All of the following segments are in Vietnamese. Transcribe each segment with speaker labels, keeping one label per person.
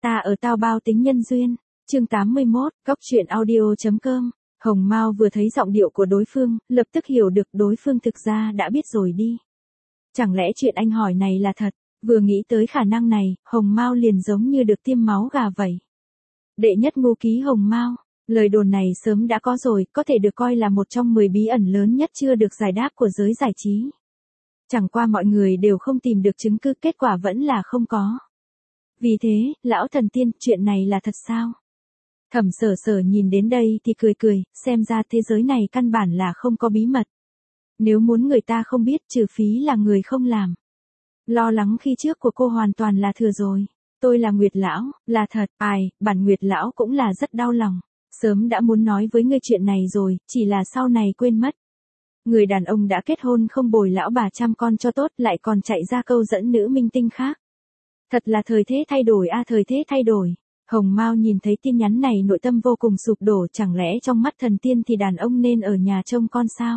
Speaker 1: Ta ở tao bao tính nhân duyên. Chương 81, Góc truyện audio.com. Hồng Mao vừa thấy giọng điệu của đối phương, lập tức hiểu được đối phương thực ra đã biết rồi đi. Chẳng lẽ chuyện anh hỏi này là thật? Vừa nghĩ tới khả năng này, Hồng Mao liền giống như được tiêm máu gà vậy. Đệ nhất ngu ký Hồng Mao. Lời đồn này sớm đã có rồi, có thể được coi là một trong 10 bí ẩn lớn nhất chưa được giải đáp của giới giải trí. Chẳng qua mọi người đều không tìm được chứng cứ, kết quả vẫn là không có. Vì thế, lão thần tiên, chuyện này là thật sao? Thẩm Sở Sở nhìn đến đây thì cười cười, xem ra thế giới này căn bản là không có bí mật. Nếu muốn người ta không biết, trừ phí là người không làm. Lo lắng khi trước của cô hoàn toàn là thừa rồi. Tôi là Nguyệt Lão, là thật, bản Nguyệt Lão cũng là rất đau lòng. Sớm đã muốn nói với ngươi chuyện này rồi, chỉ là sau này quên mất. Người đàn ông đã kết hôn không bồi lão bà chăm con cho tốt, lại còn chạy ra câu dẫn nữ minh tinh khác. Thật là thời thế thay đổi a, thời thế thay đổi. Hồng Mao nhìn thấy tin nhắn này nội tâm vô cùng sụp đổ, chẳng lẽ trong mắt thần tiên thì đàn ông nên ở nhà trông con sao?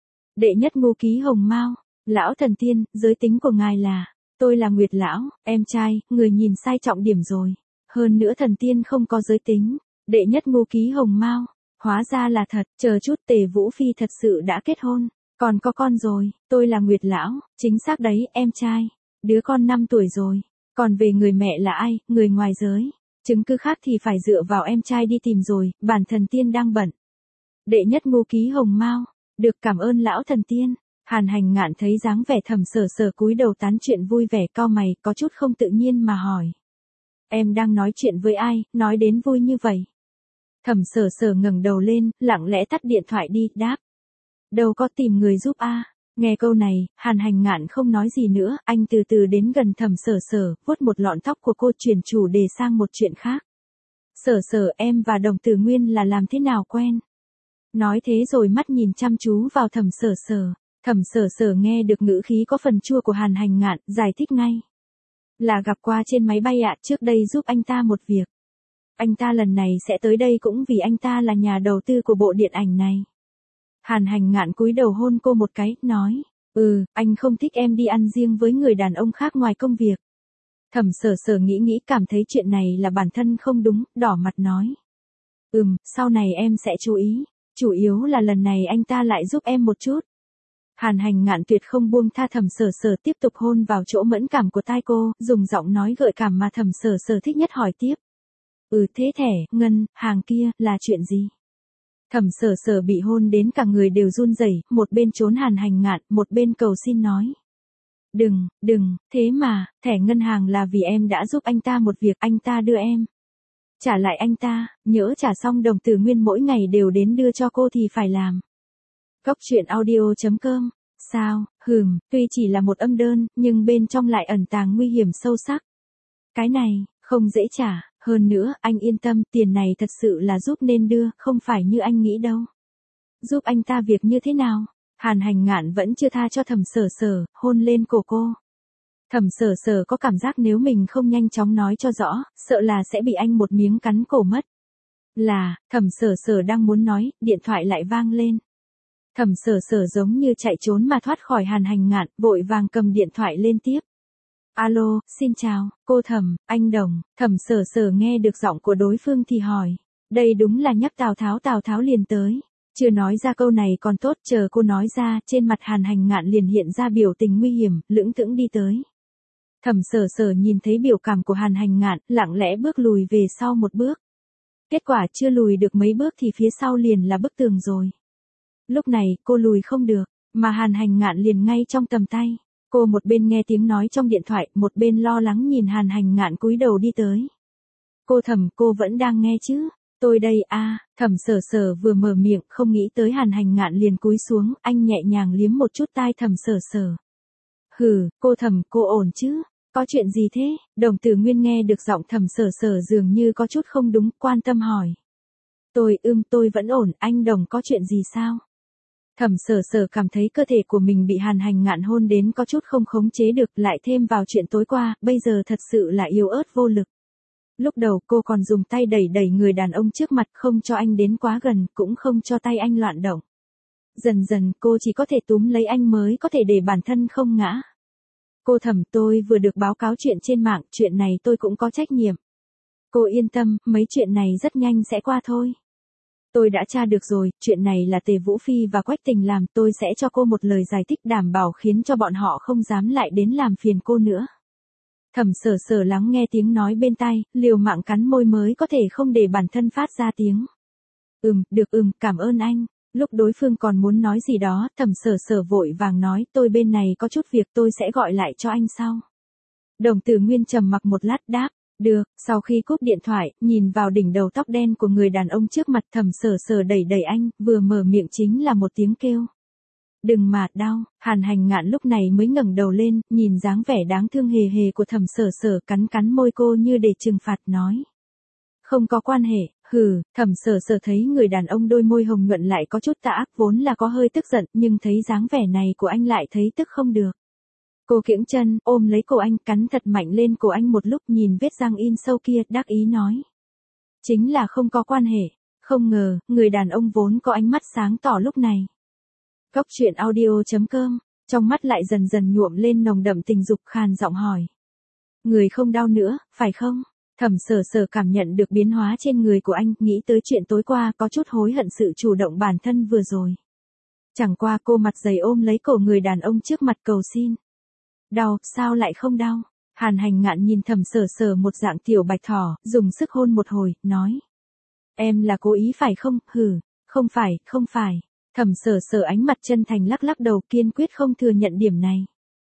Speaker 1: Đệ nhất ngu ký Hồng Mao, lão thần tiên, giới tính của ngài là, tôi là Nguyệt Lão, em trai, người nhìn sai trọng điểm rồi. Hơn nữa thần tiên không có giới tính. Đệ nhất ngu ký Hồng Mao, hóa ra là thật, chờ chút, Tề Vũ Phi thật sự đã kết hôn, còn có con rồi, tôi là Nguyệt Lão, chính xác đấy, em trai, đứa con 5 tuổi rồi, còn về người mẹ là ai, người ngoài giới, chứng cứ khác thì phải dựa vào em trai đi tìm rồi, bản thần tiên đang bận. Đệ nhất ngu ký Hồng Mao, được, cảm ơn lão thần tiên. Hàn Hành Ngạn thấy dáng vẻ Thẩm Sở Sở cúi đầu tán chuyện vui vẻ, cau mày, có chút không tự nhiên mà hỏi. Em đang nói chuyện với ai, nói đến vui như vậy? Thẩm Sở Sở ngẩng đầu lên, lặng lẽ tắt điện thoại đi, đáp. Đâu có, tìm người giúp a. Nghe câu này, Hàn Hành Ngạn không nói gì nữa, anh từ từ đến gần Thẩm Sở Sở, vuốt một lọn tóc của cô, chuyển chủ đề sang một chuyện khác. Sở Sở, em và Đồng Tử Nguyên là làm thế nào quen? Nói thế rồi mắt nhìn chăm chú vào Thẩm Sở Sở. Thẩm Sở Sở nghe được ngữ khí có phần chua của Hàn Hành Ngạn, giải thích ngay. Là gặp qua trên máy bay ạ, trước đây giúp anh ta một việc. Anh ta lần này sẽ tới đây cũng vì anh ta là nhà đầu tư của bộ điện ảnh này. Hàn Hành Ngạn cúi đầu hôn cô một cái, nói, anh không thích em đi ăn riêng với người đàn ông khác ngoài công việc. Thẩm Sở Sở nghĩ cảm thấy chuyện này là bản thân không đúng, đỏ mặt nói. Sau này em sẽ chú ý, chủ yếu là lần này anh ta lại giúp em một chút. Hàn Hành Ngạn tuyệt không buông tha. Thẩm Sở Sở tiếp tục hôn vào chỗ mẫn cảm của tai cô, dùng giọng nói gợi cảm mà Thẩm Sở Sở thích nhất hỏi tiếp. Thế thẻ, ngân, hàng kia, là chuyện gì? Thẩm Sở Sở bị hôn đến cả người đều run rẩy, một bên trốn Hàn Hành Ngạn, một bên cầu xin nói. Đừng, thế mà, thẻ ngân hàng là vì em đã giúp anh ta một việc, anh ta đưa em. Trả lại anh ta, nhỡ trả xong Đồng Tử Nguyên mỗi ngày đều đến đưa cho cô thì phải làm. Góc truyện audio.com. Sao, tuy chỉ là một âm đơn, nhưng bên trong lại ẩn tàng nguy hiểm sâu sắc. Cái này, không dễ trả, hơn nữa, anh yên tâm, tiền này thật sự là giúp nên đưa, không phải như anh nghĩ đâu. Giúp anh ta việc như thế nào? Hàn Hành Ngạn vẫn chưa tha cho Thẩm Sở Sở, hôn lên cổ cô. Thẩm Sở Sở có cảm giác nếu mình không nhanh chóng nói cho rõ, sợ là sẽ bị anh một miếng cắn cổ mất. Thẩm Sở Sở đang muốn nói, điện thoại lại vang lên. Thẩm Sở Sở giống như chạy trốn mà thoát khỏi Hàn Hành Ngạn, vội vàng cầm điện thoại lên tiếp. Alo, xin chào, cô Thẩm, anh Đồng. Thẩm Sở Sở nghe được giọng của đối phương thì hỏi. Đây đúng là nhắc Tào Tháo liền tới. Chưa nói ra câu này còn tốt, chờ cô nói ra, trên mặt Hàn Hành Ngạn liền hiện ra biểu tình nguy hiểm, lững thững đi tới. Thẩm Sở Sở nhìn thấy biểu cảm của Hàn Hành Ngạn, lặng lẽ bước lùi về sau một bước. Kết quả chưa lùi được mấy bước thì phía sau liền là bức tường rồi. Lúc này, cô lùi không được, mà Hàn Hành Ngạn liền ngay trong tầm tay. Cô một bên nghe tiếng nói trong điện thoại, một bên lo lắng nhìn Hàn Hành Ngạn cúi đầu đi tới. Cô Thẩm, cô vẫn đang nghe chứ? Tôi đây Thẩm Sở Sở vừa mở miệng, không nghĩ tới Hàn Hành Ngạn liền cúi xuống, anh nhẹ nhàng liếm một chút tai Thẩm Sở Sở. Cô Thẩm, cô ổn chứ? Có chuyện gì thế? Đồng Tử Nguyên nghe được giọng Thẩm Sở Sở dường như có chút không đúng, quan tâm hỏi. Tôi vẫn ổn, anh Đồng có chuyện gì sao? Thẩm Sở Sở cảm thấy cơ thể của mình bị Hàn Hành Ngạn hôn đến có chút không khống chế được, lại thêm vào chuyện tối qua, bây giờ thật sự là yếu ớt vô lực. Lúc đầu cô còn dùng tay đẩy người đàn ông trước mặt, không cho anh đến quá gần, cũng không cho tay anh loạn động. Dần dần cô chỉ có thể túm lấy anh mới có thể để bản thân không ngã. Cô Thẩm, tôi vừa được báo cáo chuyện trên mạng, chuyện này tôi cũng có trách nhiệm. Cô yên tâm, mấy chuyện này rất nhanh sẽ qua thôi. Tôi đã tra được rồi, chuyện này là Tề Vũ Phi và Quách Tình làm, tôi sẽ cho cô một lời giải thích đảm bảo khiến cho bọn họ không dám lại đến làm phiền cô nữa. Thẩm Sở Sở lắng nghe tiếng nói bên tai, liều mạng cắn môi mới có thể không để bản thân phát ra tiếng. Được cảm ơn anh. Lúc đối phương còn muốn nói gì đó, Thẩm Sở Sở vội vàng nói, tôi bên này có chút việc tôi sẽ gọi lại cho anh sau. Đồng Tử Nguyên trầm mặc một lát đáp, được, sau khi cúp điện thoại, nhìn vào đỉnh đầu tóc đen của người đàn ông trước mặt Thẩm Sở Sở đẩy đẩy anh, vừa mở miệng chính là một tiếng kêu. Đừng mà đau, Hàn Hành Ngạn lúc này mới ngẩng đầu lên, nhìn dáng vẻ đáng thương hề hề của Thẩm Sở Sở cắn cắn môi cô như để trừng phạt nói. Không có quan hệ, Thẩm Sở Sở thấy người đàn ông đôi môi hồng nhuận lại có chút tà ác vốn là có hơi tức giận nhưng thấy dáng vẻ này của anh lại thấy tức không được. Cô kiễng chân, ôm lấy cổ anh cắn thật mạnh lên cổ anh một lúc nhìn vết răng in sâu kia đắc ý nói. Chính là không có quan hệ, không ngờ, người đàn ông vốn có ánh mắt sáng tỏ lúc này. Góc truyện audio.com, trong mắt lại dần dần nhuộm lên nồng đậm tình dục khàn giọng hỏi. Người không đau nữa, phải không? Thẩm Sở Sở cảm nhận được biến hóa trên người của anh, nghĩ tới chuyện tối qua có chút hối hận sự chủ động bản thân vừa rồi. Chẳng qua cô mặt dày ôm lấy cổ người đàn ông trước mặt cầu xin. Đau, sao lại không đau? Hàn Hành Ngạn nhìn Thẩm Sở Sở một dạng tiểu bạch thỏ, dùng sức hôn một hồi, nói. Em là cố ý phải không? Không phải. Thẩm Sở Sở ánh mặt chân thành lắc lắc đầu kiên quyết không thừa nhận điểm này.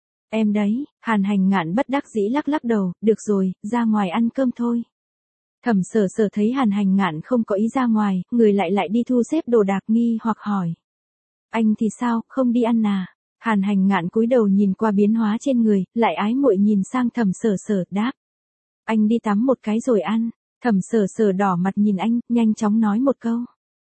Speaker 1: Em đấy, Hàn Hành Ngạn bất đắc dĩ lắc lắc đầu, được rồi, ra ngoài ăn cơm thôi. Thẩm Sở Sở thấy Hàn Hành Ngạn không có ý ra ngoài, người lại đi thu xếp đồ đạc nghi hoặc hỏi. Anh thì sao, không đi ăn à? Hàn Hành Ngạn cúi đầu nhìn qua biến hóa trên người, lại ái muội nhìn sang Thẩm Sở Sở đáp. Anh đi tắm một cái rồi ăn. Thẩm Sở Sở đỏ mặt nhìn anh, nhanh chóng nói một câu.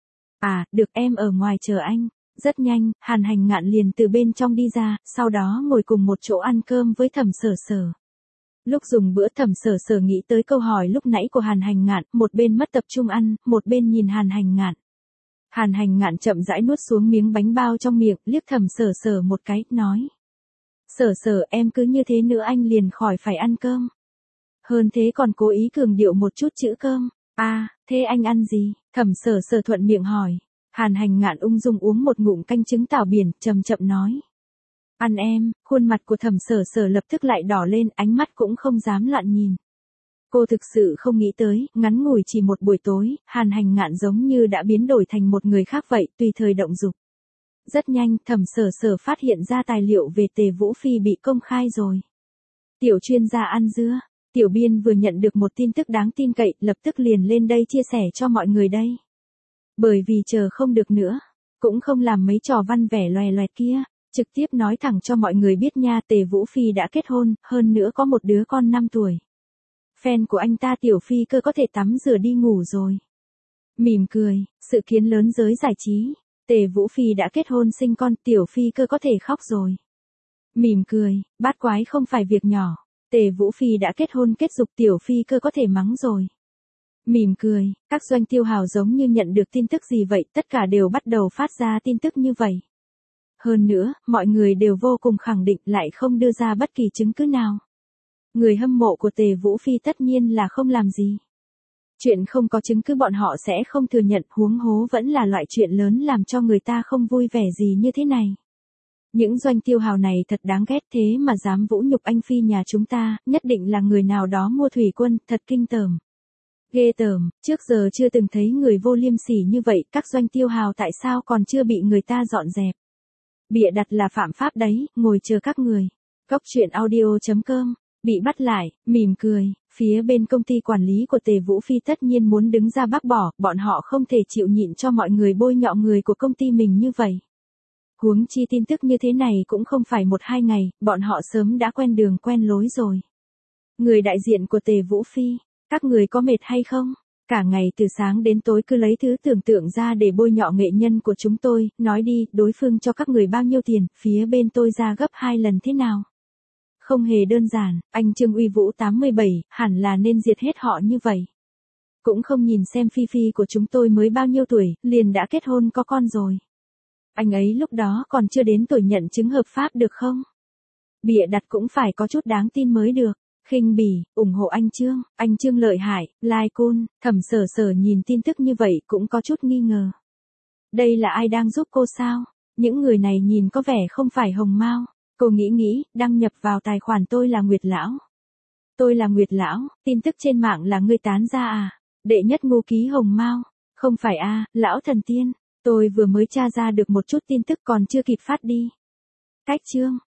Speaker 1: À, được em ở ngoài chờ anh. Rất nhanh, Hàn Hành Ngạn liền từ bên trong đi ra, sau đó ngồi cùng một chỗ ăn cơm với Thẩm Sở Sở. Lúc dùng bữa Thẩm Sở Sở nghĩ tới câu hỏi lúc nãy của Hàn Hành Ngạn, một bên mất tập trung ăn, một bên nhìn Hàn Hành Ngạn. Hàn Hành Ngạn chậm rãi nuốt xuống miếng bánh bao trong miệng, liếc Thẩm Sở Sở một cái, nói. Sở Sở em cứ như thế nữa anh liền khỏi phải ăn cơm. Hơn thế còn cố ý cường điệu một chút chữ cơm. À, thế anh ăn gì? Thẩm Sở Sở thuận miệng hỏi. Hàn Hành Ngạn ung dung uống một ngụm canh trứng tảo biển, chậm chậm nói. Ăn em, khuôn mặt của Thẩm Sở Sở lập tức lại đỏ lên, ánh mắt cũng không dám loạn nhìn. Cô thực sự không nghĩ tới, ngắn ngủi chỉ một buổi tối, Hàn Hành Ngạn giống như đã biến đổi thành một người khác vậy, tùy thời động dục. Rất nhanh, Thẩm Sở Sở phát hiện ra tài liệu về Tề Vũ Phi bị công khai rồi. Tiểu chuyên gia ăn dưa, Tiểu Biên vừa nhận được một tin tức đáng tin cậy, lập tức liền lên đây chia sẻ cho mọi người đây. Bởi vì chờ không được nữa, cũng không làm mấy trò văn vẻ loè loẹt kia, trực tiếp nói thẳng cho mọi người biết nha, Tề Vũ Phi đã kết hôn, hơn nữa có một đứa con 5 tuổi. Fan của anh ta Tiểu Phi Cơ có thể tắm rửa đi ngủ rồi. Mỉm cười, sự kiến lớn giới giải trí, Tề Vũ Phi đã kết hôn sinh con, Tiểu Phi Cơ có thể khóc rồi. Mỉm cười, bát quái không phải việc nhỏ, Tề Vũ Phi đã kết hôn kết dục, Tiểu Phi Cơ có thể mắng rồi. Mỉm cười, các doanh tiêu hào giống như nhận được tin tức gì vậy, tất cả đều bắt đầu phát ra tin tức như vậy. Hơn nữa, mọi người đều vô cùng khẳng định lại không đưa ra bất kỳ chứng cứ nào. Người hâm mộ của Tề Vũ Phi tất nhiên là không làm gì. Chuyện không có chứng cứ bọn họ sẽ không thừa nhận, huống hố vẫn là loại chuyện lớn làm cho người ta không vui vẻ gì như thế này. Những doanh tiêu hào này thật đáng ghét, thế mà dám vũ nhục anh Phi nhà chúng ta, nhất định là người nào đó mua thủy quân, thật kinh tởm. Ghê tởm, trước giờ chưa từng thấy người vô liêm sỉ như vậy, các doanh tiêu hào tại sao còn chưa bị người ta dọn dẹp. Bịa đặt là phạm pháp đấy, ngồi chờ các người. Góc truyện audio.com, bị bắt lại, mỉm cười, phía bên công ty quản lý của Tề Vũ Phi tất nhiên muốn đứng ra bác bỏ, bọn họ không thể chịu nhịn cho mọi người bôi nhọ người của công ty mình như vậy. Huống chi tin tức như thế này cũng không phải 1-2 ngày, bọn họ sớm đã quen đường quen lối rồi. Người đại diện của Tề Vũ Phi, các người có mệt hay không? Cả ngày từ sáng đến tối cứ lấy thứ tưởng tượng ra để bôi nhọ nghệ nhân của chúng tôi, nói đi, đối phương cho các người bao nhiêu tiền, phía bên tôi ra gấp 2 lần thế nào? Không hề đơn giản, anh Trương Uy Vũ 87, hẳn là nên diệt hết họ như vậy. Cũng không nhìn xem Phi Phi của chúng tôi mới bao nhiêu tuổi, liền đã kết hôn có con rồi. Anh ấy lúc đó còn chưa đến tuổi nhận chứng hợp pháp được không? Bịa đặt cũng phải có chút đáng tin mới được. Khinh bỉ, ủng hộ anh Trương lợi hại, like cool, Thẩm Sở Sở nhìn tin tức như vậy cũng có chút nghi ngờ. Đây là ai đang giúp cô sao? Những người này nhìn có vẻ không phải Hồng Mao. Cô nghĩ, đăng nhập vào tài khoản tôi là Nguyệt Lão. Tôi là Nguyệt Lão, tin tức trên mạng là ngươi tán ra à? Đệ nhất ngu ký Hồng Mao. Không phải a, lão thần tiên. Tôi vừa mới tra ra được một chút tin tức còn chưa kịp phát đi. Cách chương.